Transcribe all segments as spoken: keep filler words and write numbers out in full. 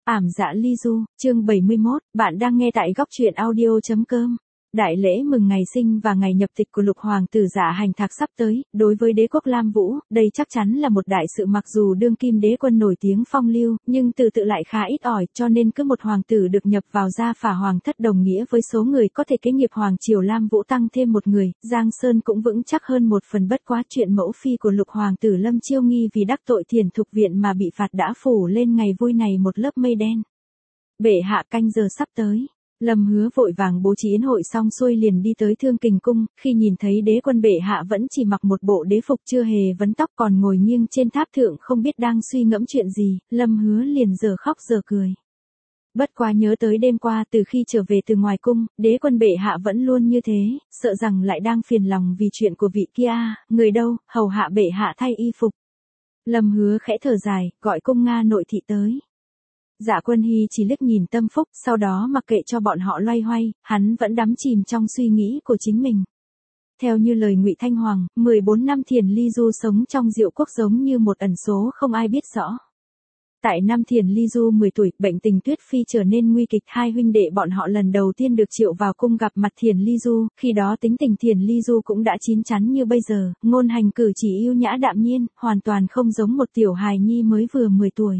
Ảm dạ ly du, chương bảy mươi mốt, bạn đang nghe tại góc truyện audio chấm com. Đại lễ mừng ngày sinh và ngày nhập tịch của lục hoàng tử Dạ Hành Thạc sắp tới, đối với đế quốc Lam Vũ, đây chắc chắn là một đại sự. Mặc dù đương kim đế quân nổi tiếng phong lưu, nhưng từ tự lại khá ít ỏi, cho nên cứ một hoàng tử được nhập vào gia phả hoàng thất đồng nghĩa với số người có thể kế nghiệp hoàng triều Lam Vũ tăng thêm một người, Giang Sơn cũng vững chắc hơn một phần. Bất quá chuyện mẫu phi của lục hoàng tử Lâm Chiêu Nghi vì đắc tội Thiền Thục Viện mà bị phạt đã phủ lên ngày vui này một lớp mây đen. Bệ hạ, canh giờ sắp tới. Lâm Hứa vội vàng bố trí yến hội xong xuôi liền đi tới Thương Kình cung, khi nhìn thấy đế quân bệ hạ vẫn chỉ mặc một bộ đế phục chưa hề vấn tóc còn ngồi nghiêng trên tháp thượng không biết đang suy ngẫm chuyện gì, Lâm Hứa liền giờ khóc giờ cười. Bất quá nhớ tới đêm qua từ khi trở về từ ngoài cung, đế quân bệ hạ vẫn luôn như thế, sợ rằng lại đang phiền lòng vì chuyện của vị kia, người đâu, hầu hạ bệ hạ thay y phục. Lâm Hứa khẽ thở dài, gọi cung Nga nội thị tới. Dạ Quân Hy chỉ liếc nhìn Tâm Phúc, sau đó mặc kệ cho bọn họ loay hoay, hắn vẫn đắm chìm trong suy nghĩ của chính mình. Theo như lời Ngụy Thanh Hoàng, mười bốn năm Thiền Ly Du sống trong Diệu Quốc giống như một ẩn số không ai biết rõ. Tại năm Thiền Ly Du mười tuổi, bệnh tình Tuyết Phi trở nên nguy kịch, hai huynh đệ bọn họ lần đầu tiên được triệu vào cung gặp mặt Thiền Ly Du, khi đó tính tình Thiền Ly Du cũng đã chín chắn như bây giờ, ngôn hành cử chỉ yêu nhã đạm nhiên, hoàn toàn không giống một tiểu hài nhi mới vừa mười tuổi.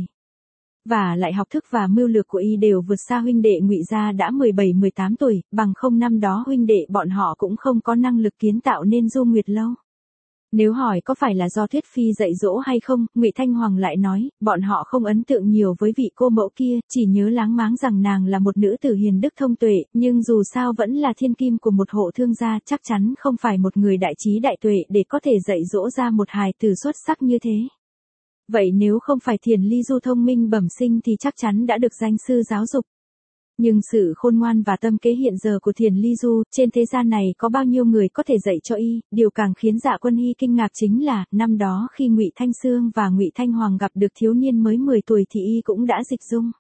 Và lại học thức và mưu lược của y đều vượt xa huynh đệ Ngụy gia đã mười bảy mười tám tuổi, bằng không năm đó huynh đệ bọn họ cũng không có năng lực kiến tạo nên Du Nguyệt Lâu. Nếu hỏi có phải là do Tuyết Phi dạy dỗ hay không, Ngụy Thanh Hoàng lại nói, bọn họ không ấn tượng nhiều với vị cô mẫu kia, chỉ nhớ láng máng rằng nàng là một nữ tử hiền đức thông tuệ, nhưng dù sao vẫn là thiên kim của một hộ thương gia, chắc chắn không phải một người đại trí đại tuệ để có thể dạy dỗ ra một hài tử xuất sắc như thế. Vậy nếu không phải Thiền Ly Du thông minh bẩm sinh thì chắc chắn đã được danh sư giáo dục. Nhưng sự khôn ngoan và tâm kế hiện giờ của Thiền Ly Du, trên thế gian này có bao nhiêu người có thể dạy cho y, điều càng khiến Dạ Quân Hy kinh ngạc chính là, năm đó khi Ngụy Thanh Sương và Ngụy Thanh Hoàng gặp được thiếu niên mới mười tuổi thì y cũng đã dịch dung.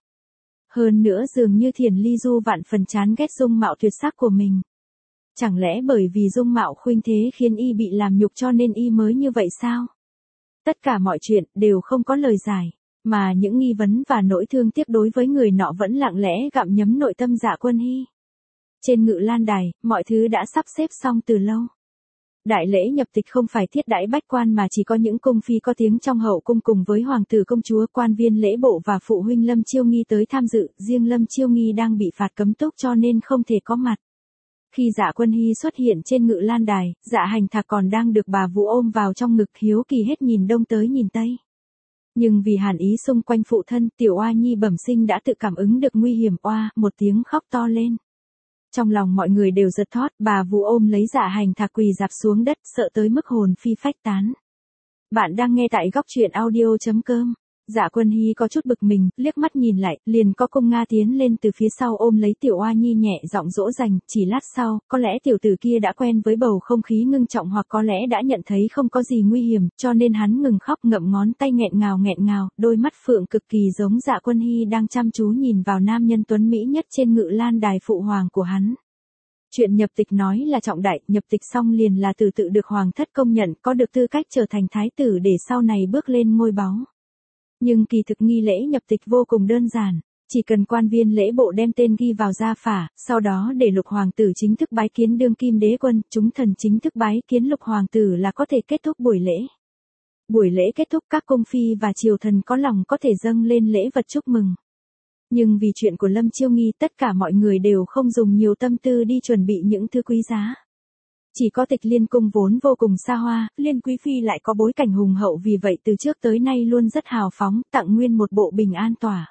Hơn nữa dường như Thiền Ly Du vạn phần chán ghét dung mạo tuyệt sắc của mình. Chẳng lẽ bởi vì dung mạo khuynh thế khiến y bị làm nhục cho nên y mới như vậy sao? Tất cả mọi chuyện đều không có lời giải, mà những nghi vấn và nỗi thương tiếc đối với người nọ vẫn lặng lẽ gặm nhấm nội tâm Dạ Quân Hy. Trên Ngự Lan đài, mọi thứ đã sắp xếp xong từ lâu. Đại lễ nhập tịch không phải thiết đãi bách quan mà chỉ có những cung phi có tiếng trong hậu cung cùng với hoàng tử công chúa, quan viên lễ bộ và phụ huynh Lâm Chiêu Nghi tới tham dự, riêng Lâm Chiêu Nghi đang bị phạt cấm túc cho nên không thể có mặt. Khi Dạ Quân Hy xuất hiện trên Ngự Lan đài, Dạ Hành Thạc còn đang được bà Vũ ôm vào trong ngực hiếu kỳ hết nhìn đông tới nhìn tây. Nhưng vì hàn ý xung quanh phụ thân, tiểu oa nhi bẩm sinh đã tự cảm ứng được nguy hiểm, oa, một tiếng khóc to lên. Trong lòng mọi người đều giật thót, bà Vũ ôm lấy Dạ Hành Thạc quỳ rạp xuống đất, sợ tới mức hồn phi phách tán. Bạn đang nghe tại góc truyện audio chấm com. Dạ Quân Hy có chút bực mình, liếc mắt nhìn lại, liền có cung Nga tiến lên từ phía sau ôm lấy tiểu oa nhi nhẹ giọng dỗ dành, chỉ lát sau, có lẽ tiểu tử kia đã quen với bầu không khí ngưng trọng hoặc có lẽ đã nhận thấy không có gì nguy hiểm, cho nên hắn ngừng khóc ngậm ngón tay nghẹn ngào nghẹn ngào, đôi mắt phượng cực kỳ giống Dạ Quân Hy đang chăm chú nhìn vào nam nhân tuấn mỹ nhất trên Ngự Lan đài phụ hoàng của hắn. Chuyện nhập tịch nói là trọng đại, nhập tịch xong liền là từ tự được hoàng thất công nhận, có được tư cách trở thành thái tử để sau này bước lên ngôi báu. Nhưng kỳ thực nghi lễ nhập tịch vô cùng đơn giản, chỉ cần quan viên lễ bộ đem tên ghi vào gia phả, sau đó để lục hoàng tử chính thức bái kiến đương kim đế quân, chúng thần chính thức bái kiến lục hoàng tử là có thể kết thúc buổi lễ. Buổi lễ kết thúc các cung phi và triều thần có lòng có thể dâng lên lễ vật chúc mừng. Nhưng vì chuyện của Lâm Chiêu Nghi tất cả mọi người đều không dùng nhiều tâm tư đi chuẩn bị những thứ quý giá. Chỉ có Tịch Liên cung vốn vô cùng xa hoa, Liên Quý Phi lại có bối cảnh hùng hậu vì vậy từ trước tới nay luôn rất hào phóng, tặng nguyên một bộ bình an tỏa.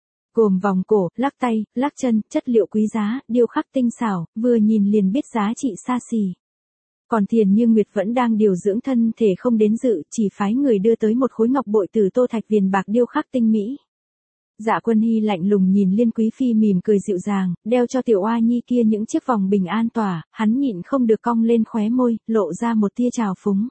Gồm vòng cổ, lắc tay, lắc chân, chất liệu quý giá, điêu khắc tinh xảo, vừa nhìn liền biết giá trị xa xỉ. Còn Thiền Như Nguyệt vẫn đang điều dưỡng thân thể không đến dự, chỉ phái người đưa tới một khối ngọc bội từ tô thạch viền bạc điêu khắc tinh mỹ. Dạ Quân Hy lạnh lùng nhìn Liên Quý Phi mỉm cười dịu dàng, đeo cho tiểu oa nhi kia những chiếc vòng bình an tỏa, hắn nhịn không được cong lên khóe môi, lộ ra một tia trào phúng.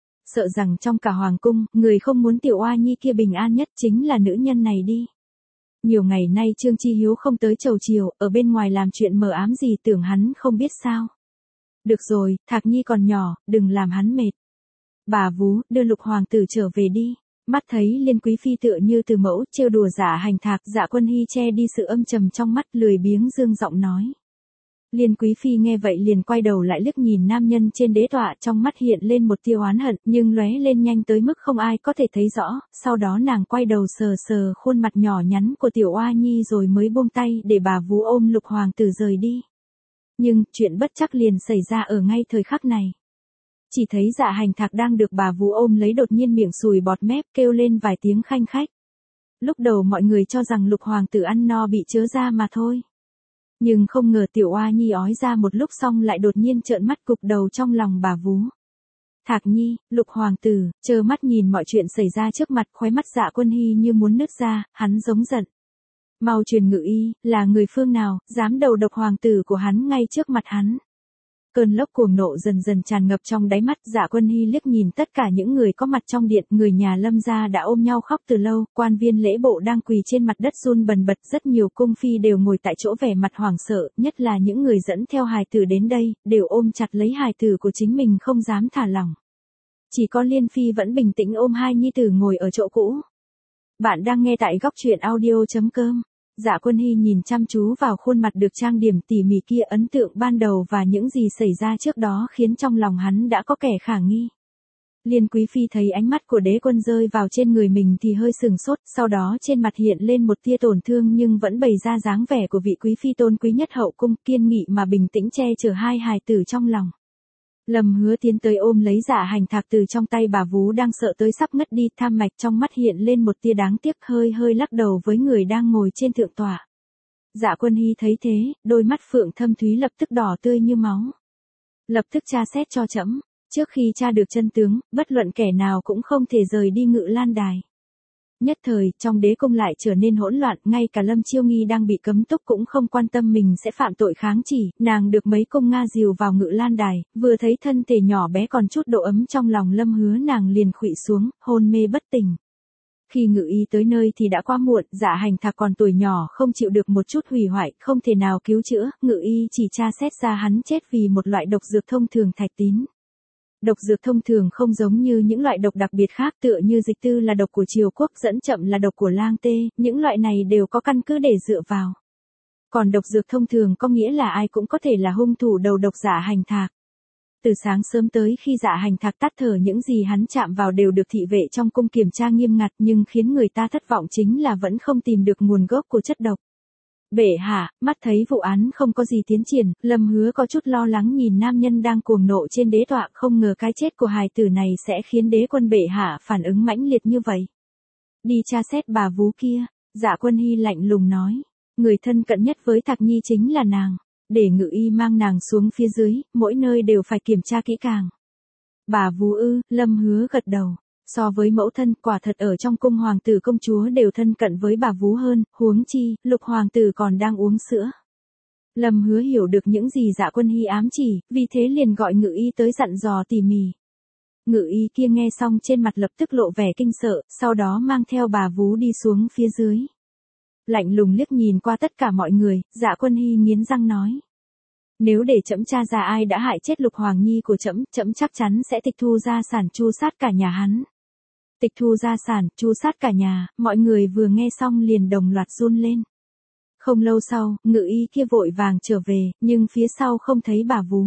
Sợ rằng trong cả hoàng cung, người không muốn tiểu oa nhi kia bình an nhất chính là nữ nhân này đi. Nhiều ngày nay Trương Chi Hiếu không tới chầu chiều, ở bên ngoài làm chuyện mờ ám gì tưởng hắn không biết sao. Được rồi, Thạc Nhi còn nhỏ, đừng làm hắn mệt. Bà Vú, đưa lục hoàng tử trở về đi. Mắt thấy Liên Quý Phi tựa như từ mẫu, trêu đùa Dạ Hành Thạc, Dạ Quân Hy che đi sự âm trầm trong mắt, lười biếng dương giọng nói. Liên Quý Phi nghe vậy liền quay đầu lại liếc nhìn nam nhân trên đế tọa, trong mắt hiện lên một tia oán hận, nhưng lóe lên nhanh tới mức không ai có thể thấy rõ, sau đó nàng quay đầu sờ sờ khuôn mặt nhỏ nhắn của tiểu oa nhi rồi mới buông tay để bà vú ôm Lục hoàng tử rời đi. Nhưng, chuyện bất trắc liền xảy ra ở ngay thời khắc này. Chỉ thấy Dạ Hành Thạc đang được bà vú ôm lấy đột nhiên miệng sùi bọt mép kêu lên vài tiếng khanh khách. Lúc đầu mọi người cho rằng Lục hoàng tử ăn no bị chớ ra mà thôi. Nhưng không ngờ tiểu oa nhi ói ra một lúc xong lại đột nhiên trợn mắt cụp đầu trong lòng bà vú. Thạc nhi, Lục hoàng tử, trơ mắt nhìn mọi chuyện xảy ra trước mặt, khóe mắt Dạ Quân Hy như muốn nứt ra, hắn giống giận. Mau truyền ngự y, là người phương nào, dám đầu độc hoàng tử của hắn ngay trước mặt hắn. Cơn lốc cuồng nộ dần dần tràn ngập trong đáy mắt, Dạ Quân Hy liếc nhìn tất cả những người có mặt trong điện, người nhà Lâm gia đã ôm nhau khóc từ lâu, quan viên lễ bộ đang quỳ trên mặt đất run bần bật, rất nhiều cung phi đều ngồi tại chỗ vẻ mặt hoảng sợ, nhất là những người dẫn theo hài tử đến đây, đều ôm chặt lấy hài tử của chính mình không dám thả lỏng. Chỉ có Liên Phi vẫn bình tĩnh ôm hai nhi tử ngồi ở chỗ cũ. Bạn đang nghe tại góc truyện audio chấm com. Dạ Quân Hy nhìn chăm chú vào khuôn mặt được trang điểm tỉ mỉ kia, ấn tượng ban đầu và những gì xảy ra trước đó khiến trong lòng hắn đã có kẻ khả nghi. Liên Quý Phi thấy ánh mắt của đế quân rơi vào trên người mình thì hơi sừng sốt, sau đó trên mặt hiện lên một tia tổn thương nhưng vẫn bày ra dáng vẻ của vị Quý Phi tôn quý nhất hậu cung, kiên nghị mà bình tĩnh che chở hai hài tử trong lòng. Lâm Hứa tiến tới ôm lấy Dạ Hành Thạc từ trong tay bà vú đang sợ tới sắp ngất đi, tham mạch trong mắt hiện lên một tia đáng tiếc, hơi hơi lắc đầu với người đang ngồi trên thượng tọa. Dạ Quân Hy thấy thế, đôi mắt phượng thâm thúy lập tức đỏ tươi như máu. Lập tức tra xét cho trẫm, trước khi tra được chân tướng, bất luận kẻ nào cũng không thể rời đi Ngự Lan đài. Nhất thời, trong đế cung lại trở nên hỗn loạn, ngay cả Lâm Chiêu Nghi đang bị cấm túc cũng không quan tâm mình sẽ phạm tội kháng chỉ, nàng được mấy cung Nga dìu vào Ngự Lan đài, vừa thấy thân thể nhỏ bé còn chút độ ấm trong lòng Lâm Hứa nàng liền khuỵu xuống, hôn mê bất tỉnh. Khi Ngự y tới nơi thì đã quá muộn, Dạ Hành Thạc còn tuổi nhỏ không chịu được một chút hủy hoại, không thể nào cứu chữa, Ngự y chỉ tra xét ra hắn chết vì một loại độc dược thông thường thạch tín. Độc dược thông thường không giống như những loại độc đặc biệt khác, tựa như dịch tư là độc của Triều Quốc, dẫn chậm là độc của lang tê, những loại này đều có căn cứ để dựa vào. Còn độc dược thông thường có nghĩa là ai cũng có thể là hung thủ đầu độc Dạ Hành Thạc. Từ sáng sớm tới khi Dạ Hành Thạc tắt thở, những gì hắn chạm vào đều được thị vệ trong cung kiểm tra nghiêm ngặt, nhưng khiến người ta thất vọng chính là vẫn không tìm được nguồn gốc của chất độc. Bệ hạ, mắt thấy vụ án không có gì tiến triển, Lâm Hứa có chút lo lắng nhìn nam nhân đang cuồng nộ trên đế tọa, không ngờ cái chết của hài tử này sẽ khiến đế quân bệ hạ phản ứng mãnh liệt như vậy. Đi tra xét bà vú kia, Dạ Quân Hy lạnh lùng nói, người thân cận nhất với Thạc Nhi chính là nàng, để Ngự y mang nàng xuống phía dưới, mỗi nơi đều phải kiểm tra kỹ càng. Bà vú ư, Lâm Hứa gật đầu. So với mẫu thân, quả thật ở trong cung hoàng tử công chúa đều thân cận với bà vú hơn, huống chi, Lục hoàng tử còn đang uống sữa. Lâm Hứa hiểu được những gì Dạ Quân Hy ám chỉ, vì thế liền gọi Ngự y tới dặn dò tỉ mỉ. Ngự y kia nghe xong trên mặt lập tức lộ vẻ kinh sợ, sau đó mang theo bà vú đi xuống phía dưới. Lạnh lùng liếc nhìn qua tất cả mọi người, Dạ Quân Hy nghiến răng nói. Nếu để trẫm tra ra ai đã hại chết Lục hoàng nhi của trẫm, trẫm chắc chắn sẽ tịch thu gia sản tru sát cả nhà hắn. Tịch thu gia sản, tru sát cả nhà, mọi người vừa nghe xong liền đồng loạt run lên. Không lâu sau, Ngự y kia vội vàng trở về, nhưng phía sau không thấy bà vú.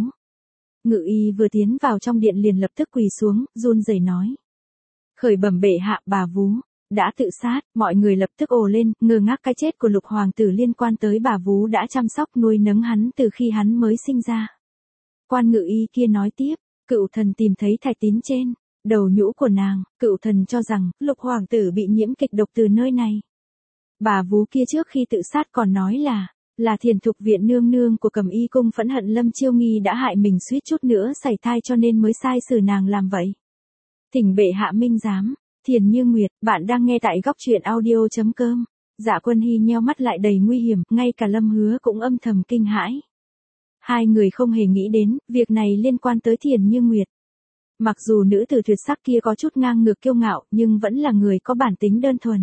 Ngự y vừa tiến vào trong điện liền lập tức quỳ xuống, run rẩy nói. Khởi bẩm bệ hạ, bà vú đã tự sát, mọi người lập tức ồ lên, ngơ ngác cái chết của Lục hoàng tử liên quan tới bà vú đã chăm sóc nuôi nấng hắn từ khi hắn mới sinh ra. Quan Ngự y kia nói tiếp, cựu thần tìm thấy thạch tín trên đầu nhũ của nàng, cựu thần cho rằng, Lục hoàng tử bị nhiễm kịch độc từ nơi này. Bà vú kia trước khi tự sát còn nói là, là Thiền Thục viện nương nương của Cẩm Y cung phẫn hận Lâm Chiêu Nghi đã hại mình suýt chút nữa sảy thai cho nên mới sai xử nàng làm vậy. Thỉnh bệ hạ minh giám. Thiền Như Nguyệt, bạn đang nghe tại góc truyện audio chấm com. Dạ Quân Hy nheo mắt lại đầy nguy hiểm, ngay cả Lâm Hứa cũng âm thầm kinh hãi. Hai người không hề nghĩ đến, việc này liên quan tới Thiền Như Nguyệt. Mặc dù nữ tử tuyệt sắc kia có chút ngang ngược kiêu ngạo, nhưng vẫn là người có bản tính đơn thuần.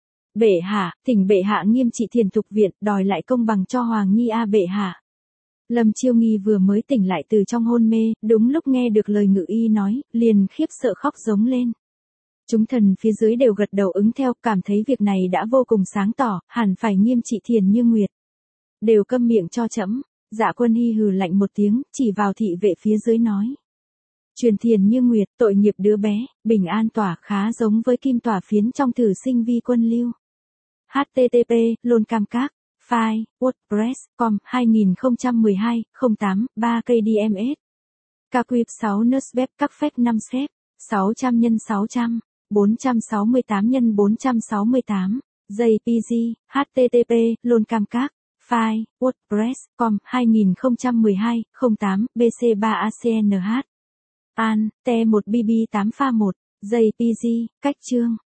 Bệ hạ, thỉnh bệ hạ nghiêm trị Thiền Thục viện, đòi lại công bằng cho Hoàng Nhi a bệ hạ. Lâm Chiêu Nghi vừa mới tỉnh lại từ trong hôn mê, đúng lúc nghe được lời Ngự y nói, liền khiếp sợ khóc giống lên. Chúng thần phía dưới đều gật đầu ứng theo, cảm thấy việc này đã vô cùng sáng tỏ, hẳn phải nghiêm trị Thiền Như Nguyệt. Đều câm miệng cho trẫm. Dạ Quân Hy hừ lạnh một tiếng, chỉ vào thị vệ phía dưới nói. Truyền Thiền Như Nguyệt, tội nghiệp đứa bé, bình an tỏa khá giống với kim tỏa phiến trong thử sinh vi quân lưu. H T T P, lôn cam các, file, wordpress, com, hai không một hai, không tám, ba K D M S. Caquip sáu Nursweb các phép năm xếp, sáu trăm nhân sáu trăm, bốn trăm sáu mươi tám nhân bốn trăm sáu mươi tám, J P G, H T T P, lôn cam các, file, wordpress, com, hai không một hai, không tám, B C ba A C N H. An, T một B B tám pha một, J P G, cách chương.